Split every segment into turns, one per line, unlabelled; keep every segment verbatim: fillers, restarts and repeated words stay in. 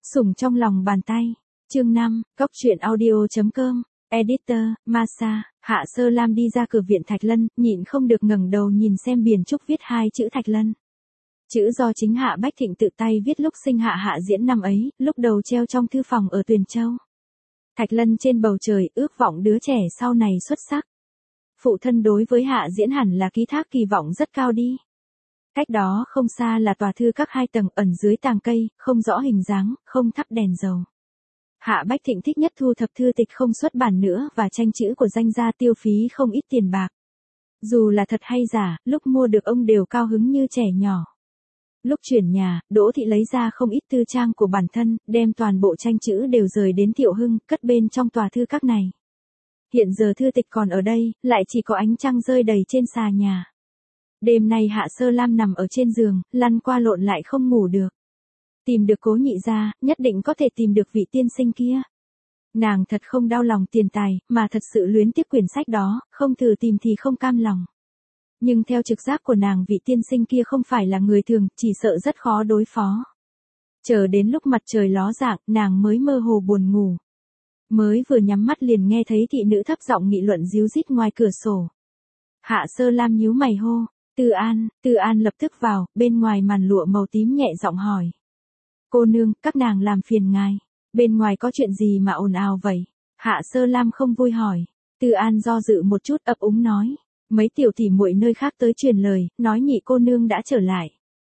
Sủng trong lòng bàn tay. Chương năm, Cóc truyện audio chấm com. Editor, Masa. Hạ Sơ Lam đi ra cửa viện Thạch Lân, nhịn không được ngẩng đầu nhìn xem biển trúc viết hai chữ Thạch Lân. Chữ do chính Hạ Bách Thịnh tự tay viết lúc sinh Hạ Hạ Diễn năm ấy, lúc đầu treo trong thư phòng ở Tuyền Châu. Thạch Lân trên bầu trời, ước vọng đứa trẻ sau này xuất sắc. Phụ thân đối với Hạ Diễn hẳn là ký thác kỳ vọng rất cao đi. Cách đó không xa là tòa thư các hai tầng ẩn dưới tàng cây, không rõ hình dáng, không thắp đèn dầu. Hạ Bách Thịnh thích nhất thu thập thư tịch không xuất bản nữa và tranh chữ của danh gia tiêu phí không ít tiền bạc. Dù là thật hay giả, lúc mua được ông đều cao hứng như trẻ nhỏ. Lúc chuyển nhà, Đỗ Thị lấy ra không ít tư trang của bản thân, đem toàn bộ tranh chữ đều rời đến Thiệu Hưng, cất bên trong tòa thư các này. Hiện giờ thư tịch còn ở đây, lại chỉ có ánh trăng rơi đầy trên xà nhà. Đêm nay Hạ Sơ Lam nằm ở trên giường, lăn qua lộn lại không ngủ được. Tìm được Cố Nhị gia, nhất định có thể tìm được vị tiên sinh kia. Nàng thật không đau lòng tiền tài, mà thật sự luyến tiếc quyển sách đó, không thử tìm thì không cam lòng. Nhưng theo trực giác của nàng, vị tiên sinh kia không phải là người thường, chỉ sợ rất khó đối phó. Chờ đến lúc mặt trời ló dạng, nàng mới mơ hồ buồn ngủ. Mới vừa nhắm mắt liền nghe thấy thị nữ thấp giọng nghị luận ríu rít ngoài cửa sổ. Hạ Sơ Lam nhíu mày hô, Từ An. Từ An lập tức vào, bên ngoài màn lụa màu tím nhẹ giọng hỏi. Cô nương, các nàng làm phiền ngài. Bên ngoài có chuyện gì mà ồn ào vậy? Hạ Sơ Lam không vui hỏi. Từ An do dự một chút, ấp úng nói. Mấy tiểu tỷ muội nơi khác tới truyền lời, nói nhị cô nương đã trở lại.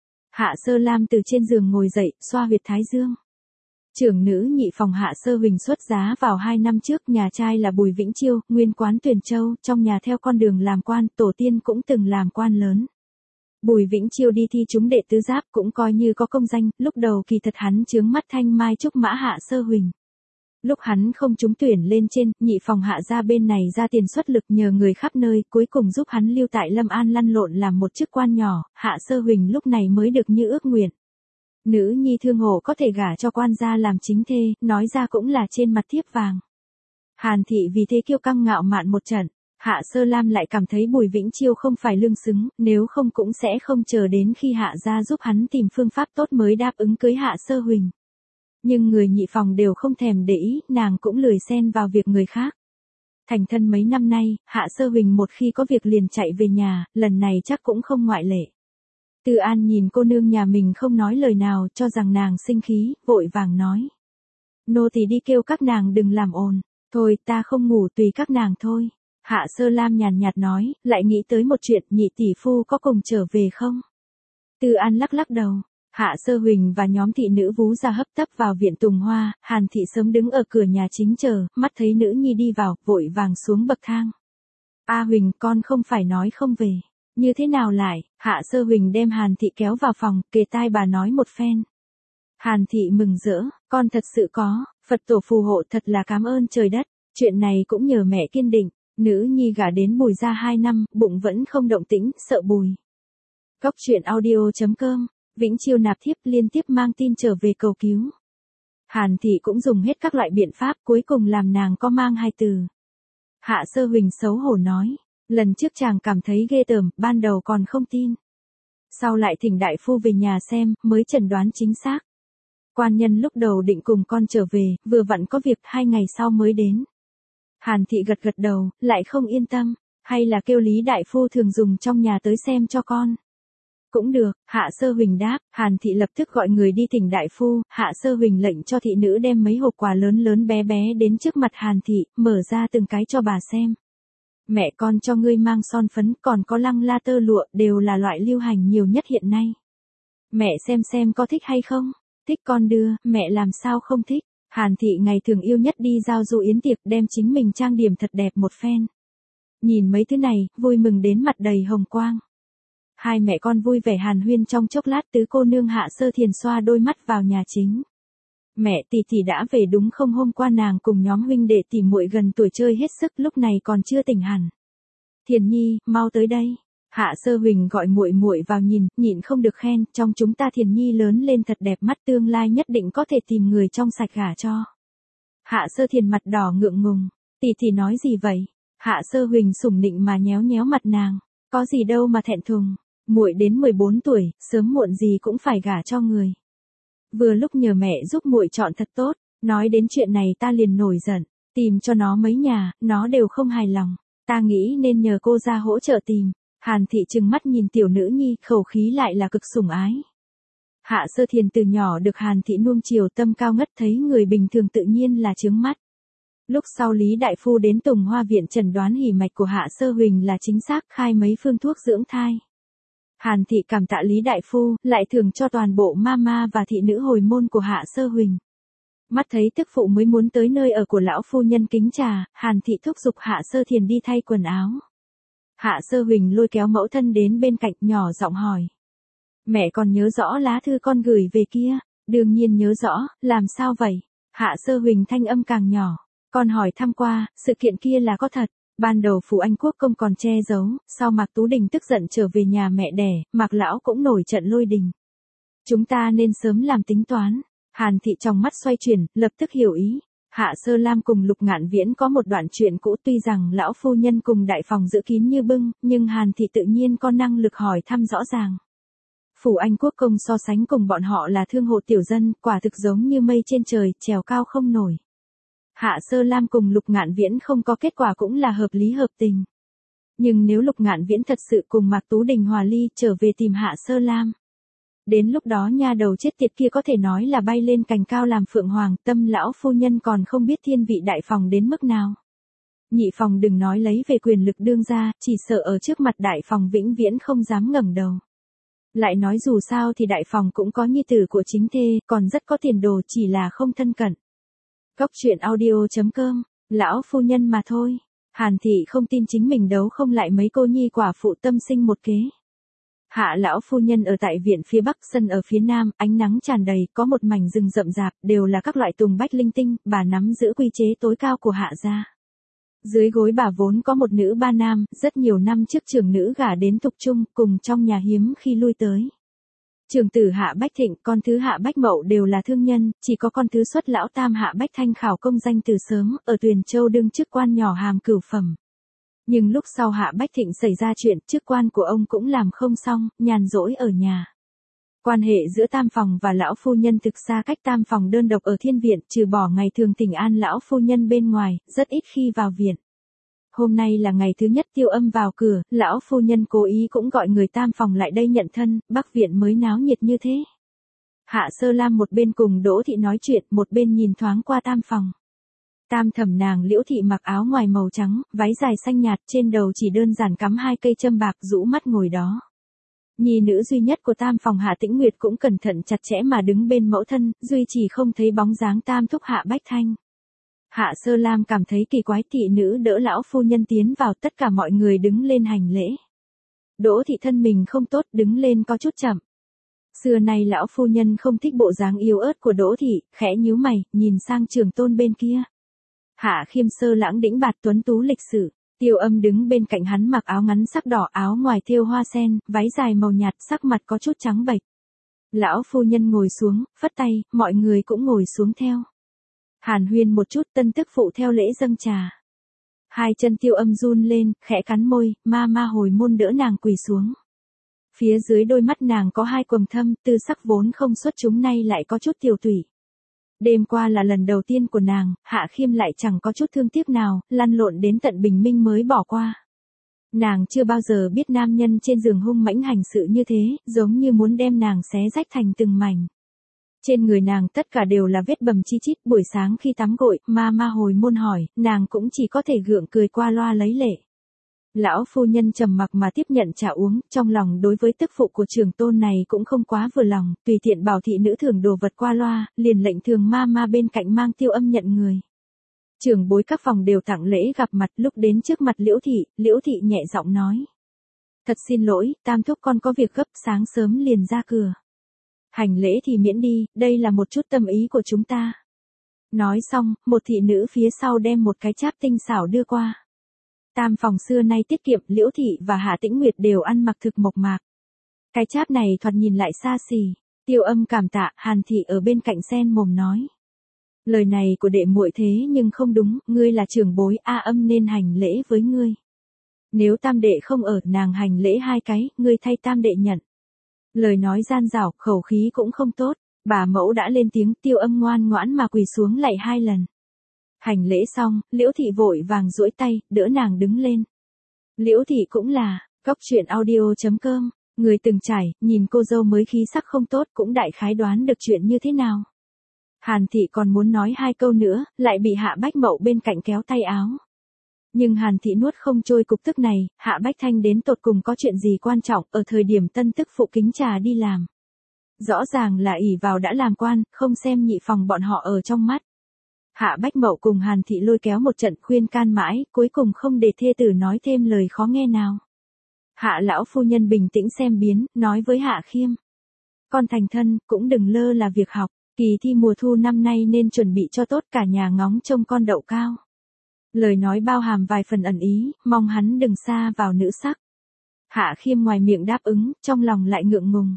Hạ Sơ Lam từ trên giường ngồi dậy, xoa huyệt thái dương. Trưởng nữ nhị phòng Hạ Sơ Huỳnh xuất giá vào hai năm trước, nhà trai là Bùi Vĩnh Chiêu, nguyên quán Tuyền Châu, trong nhà theo con đường làm quan, tổ tiên cũng từng làm quan lớn. Bùi Vĩnh Chiêu đi thi trúng đệ tứ giáp cũng coi như có công danh, lúc đầu kỳ thật hắn chướng mắt thanh mai trúc mã Hạ Sơ Huỳnh. Lúc hắn không trúng tuyển lên trên, nhị phòng Hạ gia bên này ra tiền xuất lực nhờ người khắp nơi, cuối cùng giúp hắn lưu tại Lâm An lăn lộn làm một chức quan nhỏ, Hạ Sơ Huỳnh lúc này mới được như ước nguyện. Nữ nhi thương hộ có thể gả cho quan gia làm chính thê, nói ra cũng là trên mặt thiếp vàng. Hàn thị vì thế kiêu căng ngạo mạn một trận. Hạ Sơ Lam lại cảm thấy Bùi Vĩnh Chiêu không phải lương xứng, nếu không cũng sẽ không chờ đến khi Hạ gia giúp hắn tìm phương pháp tốt mới đáp ứng cưới Hạ Sơ Huỳnh. Nhưng người nhị phòng đều không thèm để ý, nàng cũng lười xen vào việc người khác. Thành thân mấy năm nay, Hạ Sơ Huỳnh một khi có việc liền chạy về nhà, lần này chắc cũng không ngoại lệ. Từ An nhìn cô nương nhà mình không nói lời nào, cho rằng nàng sinh khí, vội vàng nói. Nô tỳ đi kêu các nàng đừng làm ồn, thôi ta không ngủ tùy các nàng thôi. Hạ Sơ Lam nhàn nhạt nói, lại nghĩ tới một chuyện, nhị tỷ phu có cùng trở về không? Từ An lắc lắc đầu. Hạ Sơ Huỳnh và nhóm thị nữ vú ra hấp tấp vào viện Tùng Hoa, Hàn thị sớm đứng ở cửa nhà chính chờ, mắt thấy nữ nhi đi vào, vội vàng xuống bậc thang. A Huỳnh, con không phải nói không về. Như thế nào lại? Hạ Sơ Huỳnh đem Hàn thị kéo vào phòng, kề tai bà nói một phen. Hàn thị mừng rỡ, con thật sự có, Phật tổ phù hộ, thật là cảm ơn trời đất, chuyện này cũng nhờ mẹ kiên định. Nữ nhi gả đến Bùi gia hai năm, bụng vẫn không động tĩnh, sợ Bùi. Cóc truyện audio chấm com. Vĩnh Chiêu nạp thiếp liên tiếp mang tin trở về cầu cứu. Hàn thị cũng dùng hết các loại biện pháp, cuối cùng làm nàng có mang hai từ. Hạ Sơ Huỳnh xấu hổ nói, lần trước chàng cảm thấy ghê tởm, ban đầu còn không tin. Sau lại thỉnh đại phu về nhà xem, mới chẩn đoán chính xác. Quan nhân lúc đầu định cùng con trở về, vừa vặn có việc, hai ngày sau mới đến. Hàn thị gật gật đầu, lại không yên tâm, hay là kêu Lý đại phu thường dùng trong nhà tới xem cho con. Cũng được, Hạ Sơ Huỳnh đáp, Hàn thị lập tức gọi người đi thỉnh đại phu, Hạ Sơ Huỳnh lệnh cho thị nữ đem mấy hộp quà lớn lớn bé bé đến trước mặt Hàn thị, mở ra từng cái cho bà xem. Mẹ con cho ngươi mang son phấn, còn có lăng la tơ lụa, đều là loại lưu hành nhiều nhất hiện nay. Mẹ xem xem có thích hay không? Thích con đưa, mẹ làm sao không thích? Hàn thị ngày thường yêu nhất đi giao du yến tiệc, đem chính mình trang điểm thật đẹp một phen. Nhìn mấy thứ này, vui mừng đến mặt đầy hồng quang. Hai mẹ con vui vẻ hàn huyên trong chốc lát, tứ cô nương Hạ Sơ Thiền xoa đôi mắt vào nhà chính. Mẹ tỷ tỷ đã về đúng không? Hôm qua nàng cùng nhóm huynh đệ tỷ muội gần tuổi chơi hết sức, lúc này còn chưa tỉnh hẳn. Thiền nhi, mau tới đây. Hạ Sơ Huỳnh gọi muội muội vào nhìn, nhịn không được khen, trong chúng ta Thiền nhi lớn lên thật đẹp mắt, tương lai nhất định có thể tìm người trong sạch gả cho. Hạ Sơ Thiền mặt đỏ ngượng ngùng, tỷ tỷ nói gì vậy? Hạ Sơ Huỳnh sủng nịnh mà nhéo nhéo mặt nàng, có gì đâu mà thẹn thùng, muội đến mười bốn tuổi, sớm muộn gì cũng phải gả cho người. vừa lúc nhờ mẹ giúp muội chọn thật tốt, nói đến chuyện này ta liền nổi giận, tìm cho nó mấy nhà, nó đều không hài lòng, ta nghĩ nên nhờ cô ra hỗ trợ tìm. Hàn Thị trừng mắt nhìn tiểu nữ nhi, khẩu khí lại là cực sủng ái. Hạ Sơ Thiền từ nhỏ được Hàn Thị nuông chiều, tâm cao ngất, thấy người bình thường tự nhiên là chướng mắt. Lúc sau Lý Đại Phu đến Tùng Hoa Viện chẩn đoán hỉ mạch của Hạ Sơ Huỳnh là chính xác, khai mấy phương thuốc dưỡng thai. Hàn Thị cảm tạ Lý Đại Phu, lại thưởng cho toàn bộ mama và thị nữ hồi môn của Hạ Sơ Huỳnh. Mắt thấy tức phụ mới muốn tới nơi ở của lão phu nhân kính trà, Hàn Thị thúc giục Hạ Sơ Thiền đi thay quần áo. Hạ Sơ Huỳnh lôi kéo mẫu thân đến bên cạnh, nhỏ giọng hỏi. Mẹ còn nhớ rõ lá thư con gửi về kia? Đương nhiên nhớ rõ, làm sao vậy? Hạ Sơ Huỳnh thanh âm càng nhỏ. Con hỏi thăm qua, sự kiện kia là có thật. Ban đầu Phủ Anh Quốc công còn che giấu, sau Mạc Tú Đình tức giận trở về nhà mẹ đẻ, Mạc Lão cũng nổi trận lôi đình. Chúng ta nên sớm làm tính toán. Hàn Thị trong mắt xoay chuyển, lập tức hiểu ý. Hạ Sơ Lam cùng Lục Ngạn Viễn có một đoạn chuyện cũ, tuy rằng lão phu nhân cùng đại phòng giữ kín như bưng, nhưng Hàn Thị tự nhiên có năng lực hỏi thăm rõ ràng. Phủ Anh Quốc công so sánh cùng bọn họ là thương hộ tiểu dân, quả thực giống như mây trên trời, trèo cao không nổi. Hạ Sơ Lam cùng Lục Ngạn Viễn không có kết quả cũng là hợp lý hợp tình. Nhưng nếu Lục Ngạn Viễn thật sự cùng Mạc Tú Đình hòa ly, trở về tìm Hạ Sơ Lam, đến lúc đó nha đầu chết tiệt kia có thể nói là bay lên cành cao làm phượng hoàng, tâm lão phu nhân còn không biết thiên vị đại phòng đến mức nào. Nhị phòng đừng nói lấy về quyền lực đương gia, chỉ sợ ở trước mặt đại phòng vĩnh viễn không dám ngẩng đầu. Lại nói dù sao thì đại phòng cũng có nhi tử của chính thê, còn rất có tiền đồ, chỉ là không thân cận. Góc truyện audio chấm com, lão phu nhân mà thôi. Hàn Thị không tin chính mình đấu không lại mấy cô nhi quả phụ tâm sinh một kế. Hạ lão phu nhân ở tại viện phía bắc, sân ở phía nam, ánh nắng tràn đầy, có một mảnh rừng rậm rạp, đều là các loại tùng bách linh tinh, bà nắm giữ quy chế tối cao của Hạ gia. Dưới gối bà vốn có một nữ ba nam, rất nhiều năm trước trưởng nữ gả đến Thục Trung, cùng trong nhà hiếm khi lui tới. Trưởng tử Hạ Bách Thịnh, con thứ Hạ Bách Mậu đều là thương nhân, chỉ có con thứ xuất lão tam Hạ Bách Thanh khảo công danh từ sớm, ở Tuyền Châu đương chức quan nhỏ hàm cửu phẩm. Nhưng lúc sau Hạ Bách Thịnh xảy ra chuyện, chức quan của ông cũng làm không xong, nhàn rỗi ở nhà. Quan hệ giữa tam phòng và lão phu nhân thực xa cách, tam phòng đơn độc ở thiên viện, trừ bỏ ngày thường thỉnh an lão phu nhân bên ngoài, rất ít khi vào viện. Hôm nay là ngày thứ nhất Tiêu Âm vào cửa, lão phu nhân cố ý cũng gọi người tam phòng lại đây nhận thân, bắc viện mới náo nhiệt như thế. Hạ Sơ Lam một bên cùng Đỗ Thị nói chuyện, một bên nhìn thoáng qua tam phòng. Tam thẩm nàng Liễu Thị mặc áo ngoài màu trắng, váy dài xanh nhạt, trên đầu chỉ đơn giản cắm hai cây châm bạc, rũ mắt ngồi đó. Nhi nữ duy nhất của tam phòng Hạ Tĩnh Nguyệt cũng cẩn thận chặt chẽ mà đứng bên mẫu thân, duy chỉ không thấy bóng dáng tam thúc Hạ Bách Thanh. Hạ Sơ Lam cảm thấy kỳ quái, thị nữ đỡ lão phu nhân tiến vào, tất cả mọi người đứng lên hành lễ. Đỗ Thị thân mình không tốt, đứng lên có chút chậm. Xưa nay lão phu nhân không thích bộ dáng yếu ớt của Đỗ Thị, khẽ nhíu mày, nhìn sang Trường Tôn bên kia. Hạ Khiêm sơ lãng đĩnh bạt tuấn tú lịch sự, Tiêu Âm đứng bên cạnh hắn mặc áo ngắn sắc đỏ, áo ngoài thêu hoa sen, váy dài màu nhạt, sắc mặt có chút trắng bệch. Lão phu nhân ngồi xuống, phất tay, mọi người cũng ngồi xuống theo. Hàn huyên một chút, tân tức phụ theo lễ dâng trà. Hai chân Tiêu Âm run lên, khẽ cắn môi, ma ma hồi môn đỡ nàng quỳ xuống. Phía dưới đôi mắt nàng có hai quầng thâm, tư sắc vốn không xuất chúng nay lại có chút tiều tụy. Đêm qua là lần đầu tiên của nàng, Hạ Khiêm lại chẳng có chút thương tiếc nào, lăn lộn đến tận bình minh mới bỏ qua. Nàng chưa bao giờ biết nam nhân trên giường hung mãnh hành sự như thế, giống như muốn đem nàng xé rách thành từng mảnh. Trên người nàng tất cả đều là vết bầm chi chít, buổi sáng khi tắm gội, ma ma hồi môn hỏi, nàng cũng chỉ có thể gượng cười qua loa lấy lệ. Lão phu nhân trầm mặc mà tiếp nhận trà uống, trong lòng đối với tức phụ của Trường Tôn này cũng không quá vừa lòng, tùy tiện bảo thị nữ thường đồ vật qua loa, liền lệnh thường ma ma bên cạnh mang Tiêu Âm nhận người. Trưởng bối các phòng đều tặng lễ gặp mặt, lúc đến trước mặt Liễu Thị, Liễu Thị nhẹ giọng nói. Thật xin lỗi, tam thúc con có việc gấp, sáng sớm liền ra cửa. Hành lễ thì miễn đi, đây là một chút tâm ý của chúng ta. Nói xong, một thị nữ phía sau đem một cái cháp tinh xảo đưa qua. Tam phòng xưa nay tiết kiệm, Liễu Thị và Hạ Tĩnh Nguyệt đều ăn mặc thực mộc mạc. Cái cháp này thoạt nhìn lại xa xỉ. Tiêu Âm cảm tạ, Hàn Thị ở bên cạnh sen mồm nói. Lời này của đệ muội thế nhưng không đúng, ngươi là trưởng bối, A Âm nên hành lễ với ngươi. Nếu tam đệ không ở, nàng hành lễ hai cái, ngươi thay tam đệ nhận. Lời nói gian dảo, khẩu khí cũng không tốt. Bà mẫu đã lên tiếng, Tiêu Âm ngoan ngoãn mà quỳ xuống lạy hai lần. Hành lễ xong, Liễu Thị vội vàng duỗi tay, đỡ nàng đứng lên. Liễu Thị cũng là, Cóc truyện audio.com, người từng trải, nhìn cô dâu mới khí sắc không tốt cũng đại khái đoán được chuyện như thế nào. Hàn Thị còn muốn nói hai câu nữa, lại bị Hạ Bách Mậu bên cạnh kéo tay áo. Nhưng Hàn Thị nuốt không trôi cục tức này, Hạ Bách Thanh đến tột cùng có chuyện gì quan trọng, ở thời điểm tân tức phụ kính trà đi làm. Rõ ràng là ỷ vào đã làm quan, không xem nhị phòng bọn họ ở trong mắt. Hạ Bách Mậu cùng Hàn Thị lôi kéo một trận khuyên can mãi, cuối cùng không để thê tử nói thêm lời khó nghe nào. Hạ lão phu nhân bình tĩnh xem biến, nói với Hạ Khiêm. Con thành thân, cũng đừng lơ là việc học, kỳ thi mùa thu năm nay nên chuẩn bị cho tốt, cả nhà ngóng trông con đậu cao. Lời nói bao hàm vài phần ẩn ý, mong hắn đừng xa vào nữ sắc. Hạ Khiêm ngoài miệng đáp ứng, trong lòng lại ngượng ngùng.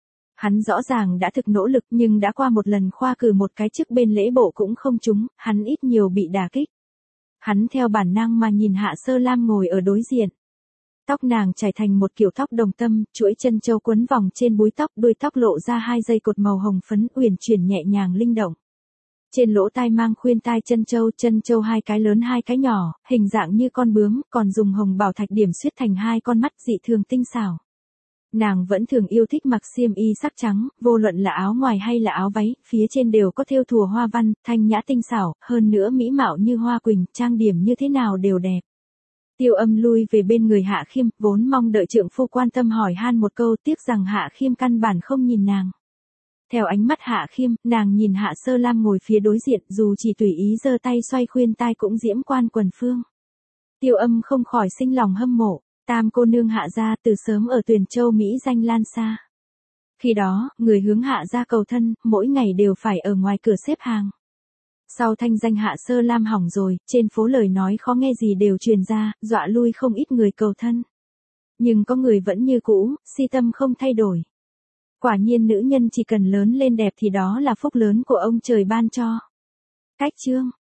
Hắn rõ ràng đã thực nỗ lực nhưng đã qua một lần khoa cử một cái chức bên lễ bộ cũng không trúng, hắn ít nhiều bị đả kích. Hắn theo bản năng mà nhìn Hạ Sơ Lam ngồi ở đối diện. Tóc nàng trải thành một kiểu tóc đồng tâm, chuỗi chân châu quấn vòng trên búi tóc, đuôi tóc lộ ra hai dây cột màu hồng phấn uyển chuyển nhẹ nhàng linh động. Trên lỗ tai mang khuyên tai chân châu, chân châu hai cái lớn hai cái nhỏ, hình dạng như con bướm, còn dùng hồng bảo thạch điểm xuyết thành hai con mắt dị thường tinh xảo. Nàng vẫn thường yêu thích mặc xiêm y sắc trắng, vô luận là áo ngoài hay là áo váy, phía trên đều có thêu thùa hoa văn, thanh nhã tinh xảo, hơn nữa mỹ mạo như hoa quỳnh, trang điểm như thế nào đều đẹp. Tiêu Âm lui về bên người Hạ Khiêm, vốn mong đợi trượng phu quan tâm hỏi han một câu, tiếc rằng Hạ Khiêm căn bản không nhìn nàng. Theo ánh mắt Hạ Khiêm, nàng nhìn Hạ Sơ Lam ngồi phía đối diện, dù chỉ tùy ý giơ tay xoay khuyên tai cũng diễm quan quần phương. Tiêu Âm không khỏi sinh lòng hâm mộ, tam cô nương Hạ gia từ sớm ở Tuyền Châu Mỹ danh lan xa. Khi đó, người hướng Hạ gia cầu thân, mỗi ngày đều phải ở ngoài cửa xếp hàng. Sau thanh danh Hạ Sơ Lam hỏng rồi, trên phố lời nói khó nghe gì đều truyền ra, dọa lui không ít người cầu thân. Nhưng có người vẫn như cũ, si tâm không thay đổi. Quả nhiên nữ nhân chỉ cần lớn lên đẹp thì đó là phúc lớn của ông trời ban cho. Cách chương